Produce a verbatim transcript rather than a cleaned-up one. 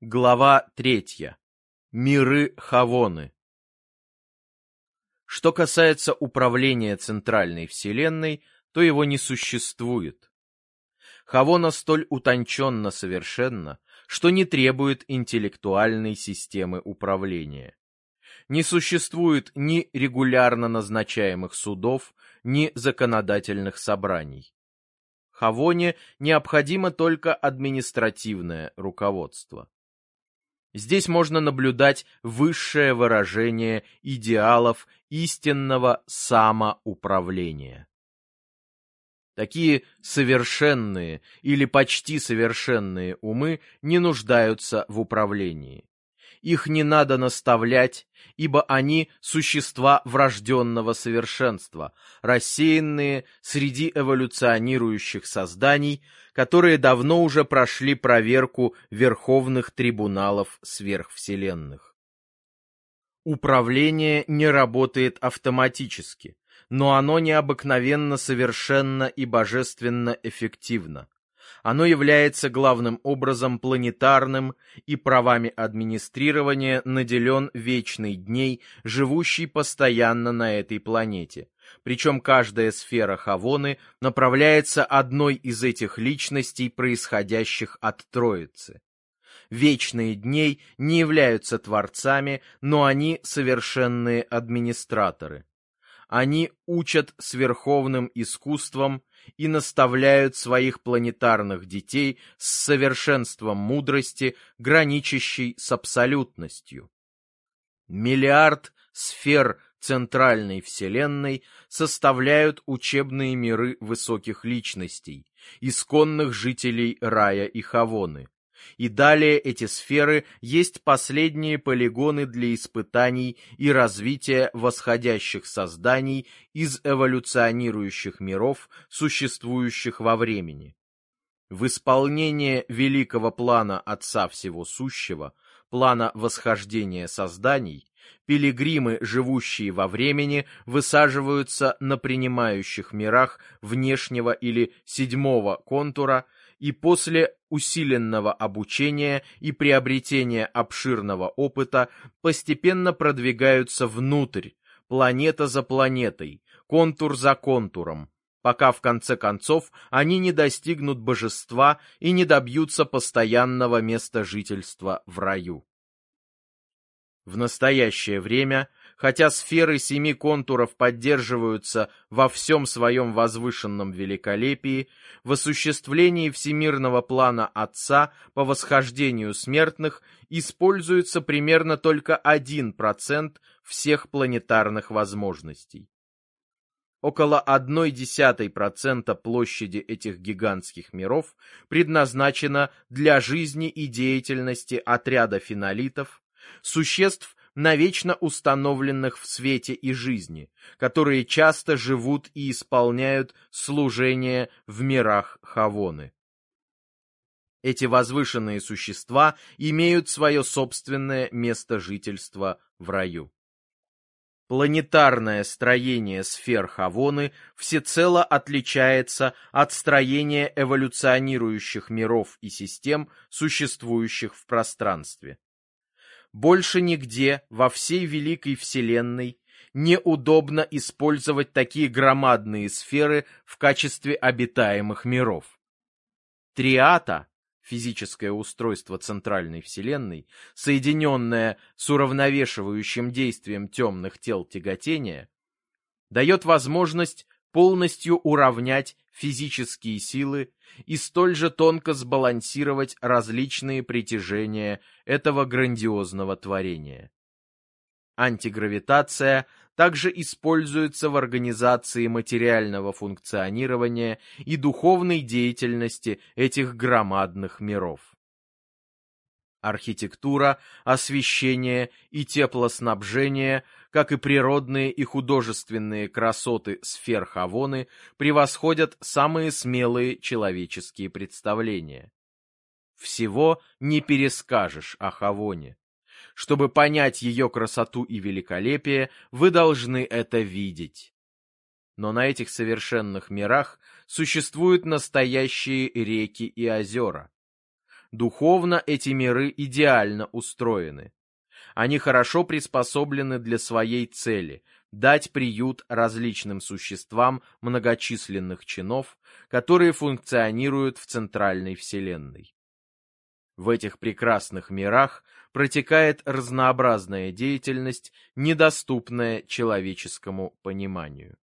Глава третья. Миры Хавоны. Что касается управления центральной вселенной, то его не существует. Хавона столь утонченно совершенна, что не требует интеллектуальной системы управления. Не существует ни регулярно назначаемых судов, ни законодательных собраний. Хавоне необходимо только административное руководство. Здесь можно наблюдать высшее выражение идеалов истинного самоуправления. Такие совершенные или почти совершенные умы не нуждаются в управлении. Их не надо наставлять, ибо они существа врожденного совершенства, рассеянные среди эволюционирующих созданий, которые давно уже прошли проверку верховных трибуналов сверхвселенных. Управление не работает автоматически, но оно необыкновенно совершенно и божественно эффективно. Оно является главным образом планетарным и правами администрирования наделен Вечный Дней, живущий постоянно на этой планете. Причем каждая сфера Хавоны направляется одной из этих личностей, происходящих от Троицы. Вечные Дней не являются творцами, но они совершенные администраторы. Они учат с верховным искусством и наставляют своих планетарных детей с совершенством мудрости, граничащей с абсолютностью. Миллиард сфер центральной вселенной составляют учебные миры высоких личностей, исконных жителей рая и Хавоны. И далее эти сферы есть последние полигоны для испытаний и развития восходящих созданий из эволюционирующих миров, существующих во времени. В исполнение великого плана Отца Всего Сущего, плана восхождения созданий, пилигримы, живущие во времени, высаживаются на принимающих мирах внешнего или седьмого контура, и после усиленного обучения и приобретения обширного опыта постепенно продвигаются внутрь, планета за планетой, контур за контуром, пока в конце концов они не достигнут божества и не добьются постоянного места жительства в раю. В настоящее время, хотя сферы семи контуров поддерживаются во всем своем возвышенном великолепии, в осуществлении всемирного плана Отца по восхождению смертных используется примерно только один процент всех планетарных возможностей. Около одной десятой процента площади этих гигантских миров предназначено для жизни и деятельности отряда фенолитов, существ, навечно установленных в свете и жизни, которые часто живут и исполняют служение в мирах Хавоны. Эти возвышенные существа имеют свое собственное место жительства в раю. Планетарное строение сфер Хавоны всецело отличается от строения эволюционирующих миров и систем, существующих в пространстве. Больше нигде во всей великой вселенной неудобно использовать такие громадные сферы в качестве обитаемых миров. Триата, физическое устройство центральной вселенной, соединенное с уравновешивающим действием темных тел тяготения, дает возможность полностью уравнять физические силы и столь же тонко сбалансировать различные притяжения этого грандиозного творения. Антигравитация также используется в организации материального функционирования и духовной деятельности этих громадных миров. Архитектура, освещение и теплоснабжение, как и природные и художественные красоты сфер Хавоны, превосходят самые смелые человеческие представления. Всего не перескажешь о Хавоне. Чтобы понять ее красоту и великолепие, вы должны это видеть. Но на этих совершенных мирах существуют настоящие реки и озера. Духовно эти миры идеально устроены. Они хорошо приспособлены для своей цели – дать приют различным существам многочисленных чинов, которые функционируют в центральной вселенной. В этих прекрасных мирах протекает разнообразная деятельность, недоступная человеческому пониманию.